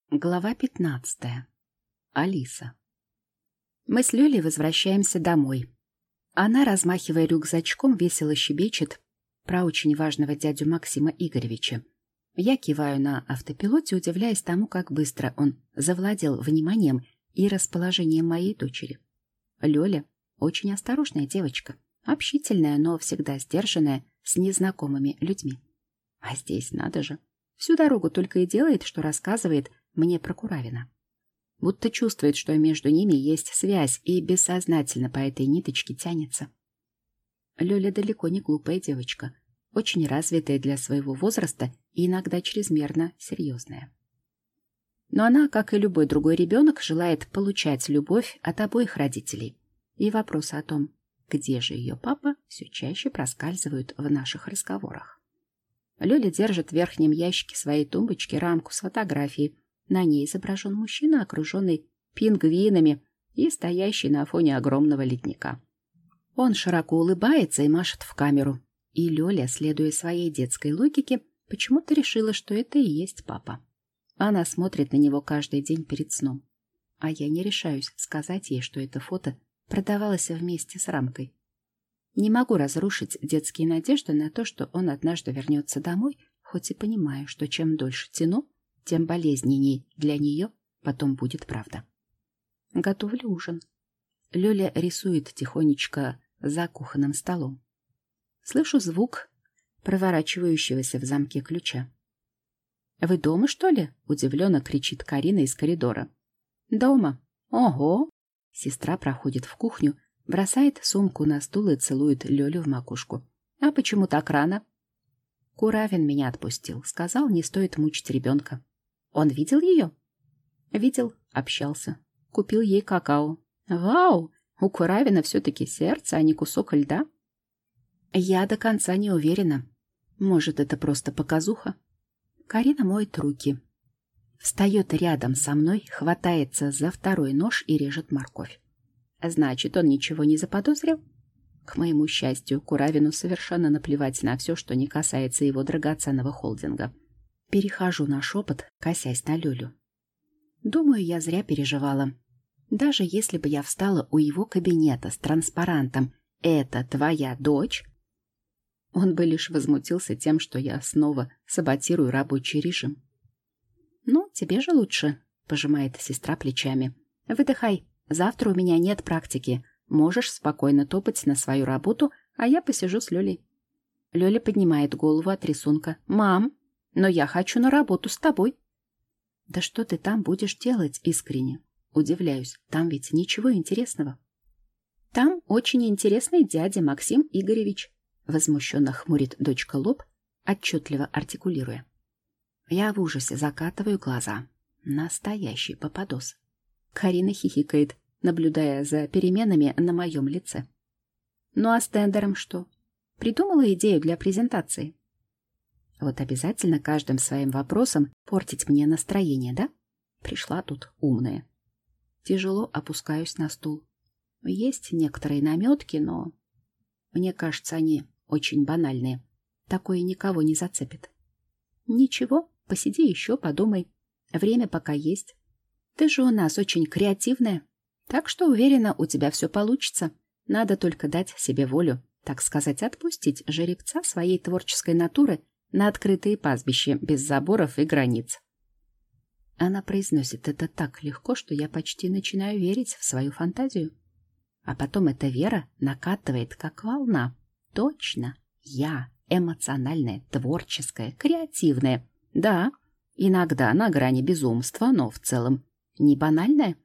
Глава 15. Алиса. Мы с Лёлей возвращаемся домой. Она, размахивая рюкзачком, весело щебечет про очень важного дядю Максима Игоревича. Я киваю на автопилоте, удивляясь тому, как быстро он завладел вниманием и расположением моей дочери. Лёля очень осторожная девочка, общительная, но всегда сдержанная с незнакомыми людьми. А здесь надо же. Всю дорогу только и делает, что рассказывает мне про Куравина. Будто чувствует, что между ними есть связь, и бессознательно по этой ниточке тянется. Лёля далеко не глупая девочка, очень развитая для своего возраста и иногда чрезмерно серьезная. Но она, как и любой другой ребенок, желает получать любовь от обоих родителей. И вопросы о том, где же ее папа, все чаще проскальзывают в наших разговорах. Лёля держит в верхнем ящике своей тумбочки рамку с фотографией. На ней изображен мужчина, окруженный пингвинами и стоящий на фоне огромного ледника. Он широко улыбается и машет в камеру. И Лёля, следуя своей детской логике, почему-то решила, что это и есть папа. Она смотрит на него каждый день перед сном. А я не решаюсь сказать ей, что это фото продавалось вместе с рамкой. Не могу разрушить детские надежды на то, что он однажды вернется домой, хоть и понимаю, что чем дольше тяну, тем болезненней для нее потом будет правда. Готовлю ужин. Лёля рисует тихонечко за кухонным столом. Слышу звук проворачивающегося в замке ключа. «Вы дома, что ли?» — удивленно кричит Карина из коридора. «Дома. Ого!» Сестра проходит в кухню, бросает сумку на стул и целует Лёлю в макушку. «А почему так рано?» «Куравин меня отпустил. Сказал, не стоит мучить ребенка». «Он видел ее?» «Видел, общался. Купил ей какао». «Вау! У Куравина все-таки сердце, а не кусок льда». «Я до конца не уверена. Может, это просто показуха?» Карина моет руки. Встает рядом со мной, хватается за второй нож и режет морковь. Значит, он ничего не заподозрил? К моему счастью, Куравину совершенно наплевать на все, что не касается его драгоценного холдинга. Перехожу на шепот, косясь на Лёлю. Думаю, я зря переживала. Даже если бы я встала у его кабинета с транспарантом «Это твоя дочь», он бы лишь возмутился тем, что я снова саботирую рабочий режим. «Ну, тебе же лучше», — пожимает сестра плечами. «Выдыхай. Завтра у меня нет практики. Можешь спокойно топать на свою работу, а я посижу с Лёлей». Лёля поднимает голову от рисунка. «Мам, но я хочу на работу с тобой». «Да что ты там будешь делать искренне?» Удивляюсь, там ведь ничего интересного. «Там очень интересный дядя Максим Игоревич», возмущенно хмурит дочка лоб, отчетливо артикулируя. Я в ужасе закатываю глаза. Настоящий попадос. Карина хихикает, наблюдая за переменами на моем лице. «Ну а с тендером что? Придумала идею для презентации?» Вот обязательно каждым своим вопросом портить мне настроение, да? Пришла тут умная. Тяжело опускаюсь на стул. Есть некоторые намётки, но мне кажется, они очень банальные. Такое никого не зацепит. Ничего, посиди еще, подумай. Время пока есть. Ты же у нас очень креативная. Так что уверена, у тебя все получится. Надо только дать себе волю, так сказать, отпустить жеребца своей творческой натуры на открытые пастбища без заборов и границ. Она произносит это так легко, что я почти начинаю верить в свою фантазию. А потом эта вера накатывает, как волна. Точно, я эмоциональная, творческая, креативная. Да, иногда на грани безумства, но в целом не банальная.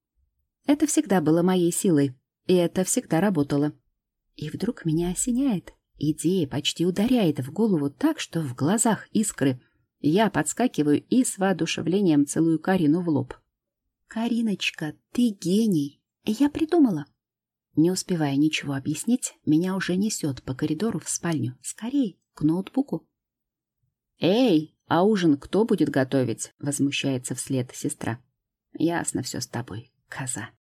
Это всегда было моей силой, и это всегда работало. И вдруг меня осеняет. Идея почти ударяет в голову так, что в глазах искры. Я подскакиваю и с воодушевлением целую Карину в лоб. «Кариночка, ты гений! Я придумала!» Не успевая ничего объяснить, меня уже несет по коридору в спальню. Скорей, к ноутбуку. «Эй, а ужин кто будет готовить?» — возмущается вслед сестра. «Ясно все с тобой, коза».